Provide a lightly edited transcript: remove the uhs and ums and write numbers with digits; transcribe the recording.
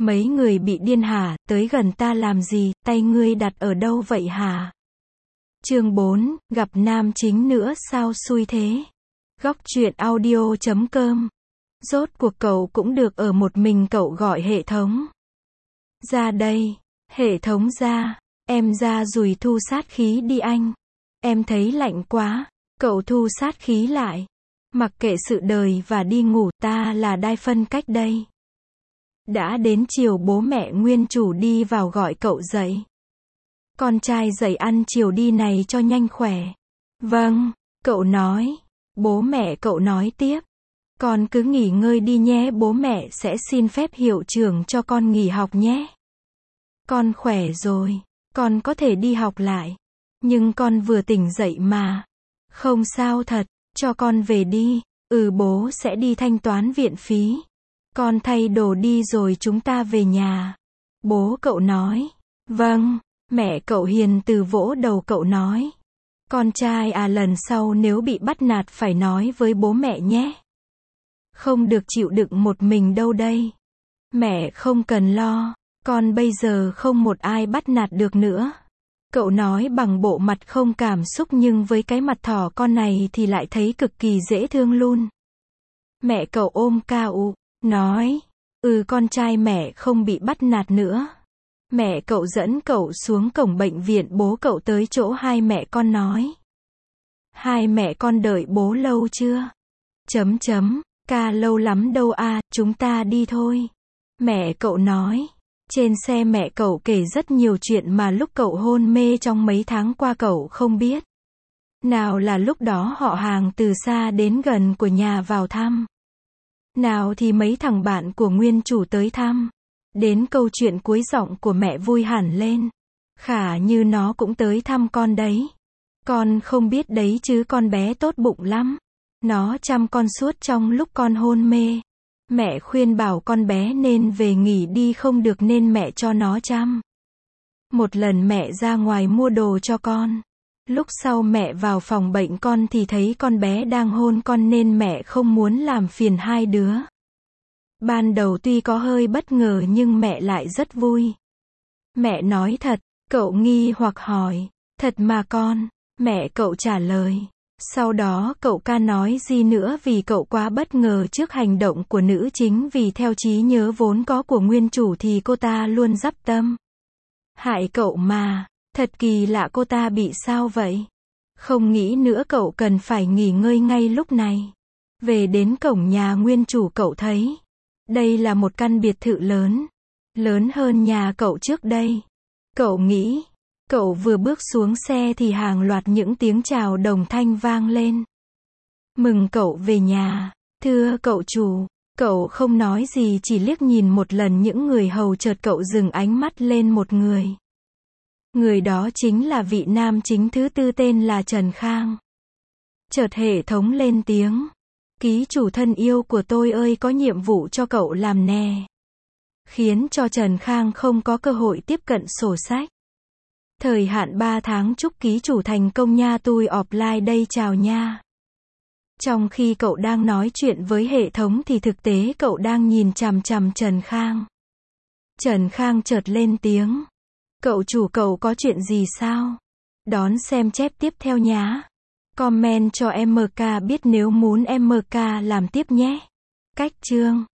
Mấy người bị điên hả, tới gần ta làm gì, tay ngươi đặt ở đâu vậy hả? Chương 4, gặp nam chính nữa sao xui thế? Góc truyện audio.com. Rốt cuộc cậu cũng được ở một mình, cậu gọi hệ thống. Ra đây. Hệ thống ra. Em ra rồi thu sát khí đi anh. Em thấy lạnh quá. Cậu thu sát khí lại. Mặc kệ sự đời và đi ngủ, ta là đai phân cách đây. Đã đến chiều bố mẹ nguyên chủ đi vào gọi cậu dậy. Con trai dậy ăn chiều đi này cho nhanh khỏe. Vâng, cậu nói. Bố mẹ cậu nói tiếp. Con cứ nghỉ ngơi đi nhé, bố mẹ sẽ xin phép hiệu trưởng cho con nghỉ học nhé. Con khỏe rồi, con có thể đi học lại. Nhưng con vừa tỉnh dậy mà. Không sao thật, cho con về đi. Bố sẽ đi thanh toán viện phí. Con thay đồ đi rồi chúng ta về nhà. Bố cậu nói. Vâng, mẹ cậu hiền từ vỗ đầu cậu nói. Con trai à, lần sau nếu bị bắt nạt phải nói với bố mẹ nhé. Không được chịu đựng một mình đâu đây. Mẹ không cần lo, con bây giờ không một ai bắt nạt được nữa. Cậu nói bằng bộ mặt không cảm xúc nhưng với cái mặt thỏ con này thì lại thấy cực kỳ dễ thương luôn. Mẹ cậu ôm cậu, nói, con trai mẹ không bị bắt nạt nữa. Mẹ cậu dẫn cậu xuống cổng bệnh viện, bố cậu tới chỗ hai mẹ con nói. Hai mẹ con đợi bố lâu chưa? Ca lâu lắm đâu à, chúng ta đi thôi. Mẹ cậu nói. Trên xe mẹ cậu kể rất nhiều chuyện mà lúc cậu hôn mê trong mấy tháng qua cậu không biết. Nào là lúc đó họ hàng từ xa đến gần của nhà vào thăm. Nào thì mấy thằng bạn của nguyên chủ tới thăm. Đến câu chuyện cuối giọng của mẹ vui hẳn lên. Khả như nó cũng tới thăm con đấy. Con không biết đấy chứ, con bé tốt bụng lắm. Nó chăm con suốt trong lúc con hôn mê. Mẹ khuyên bảo con bé nên về nghỉ đi không được nên mẹ cho nó chăm. Một lần mẹ ra ngoài mua đồ cho con. Lúc sau mẹ vào phòng bệnh con thì thấy con bé đang hôn con nên mẹ không muốn làm phiền hai đứa. Ban đầu tuy có hơi bất ngờ nhưng mẹ lại rất vui. Mẹ nói thật, cậu nghi hoặc hỏi. Thật mà con, mẹ cậu trả lời. Sau đó cậu ca nói gì nữa vì cậu quá bất ngờ trước hành động của nữ chính, vì theo trí nhớ vốn có của nguyên chủ thì cô ta luôn dắp tâm hại cậu mà. Thật kỳ lạ, cô ta bị sao vậy? Không nghĩ nữa, cậu cần phải nghỉ ngơi ngay lúc này. Về đến cổng nhà nguyên chủ cậu thấy. Đây là một căn biệt thự lớn. Lớn hơn nhà cậu trước đây. Cậu nghĩ. Cậu vừa bước xuống xe thì hàng loạt những tiếng chào đồng thanh vang lên. Mừng cậu về nhà. Thưa cậu chủ. Cậu không nói gì, chỉ liếc nhìn một lần những người hầu, chợt cậu dừng ánh mắt lên một người. Người đó chính là vị nam chính thứ tư tên là Trần Khang. Chợt hệ thống lên tiếng. Ký chủ thân yêu của tôi ơi, có nhiệm vụ cho cậu làm nè. Khiến cho Trần Khang không có cơ hội tiếp cận sổ sách. Thời hạn 3 tháng, chúc ký chủ thành công nha, tôi offline đây, chào nha. Trong khi cậu đang nói chuyện với hệ thống thì thực tế cậu đang nhìn chằm chằm Trần Khang. Trần Khang chợt lên tiếng. Cậu chủ, cậu có chuyện gì sao? Đón xem chép tiếp theo nhá. Comment cho MK biết nếu muốn MK làm tiếp nhé. Cách chương.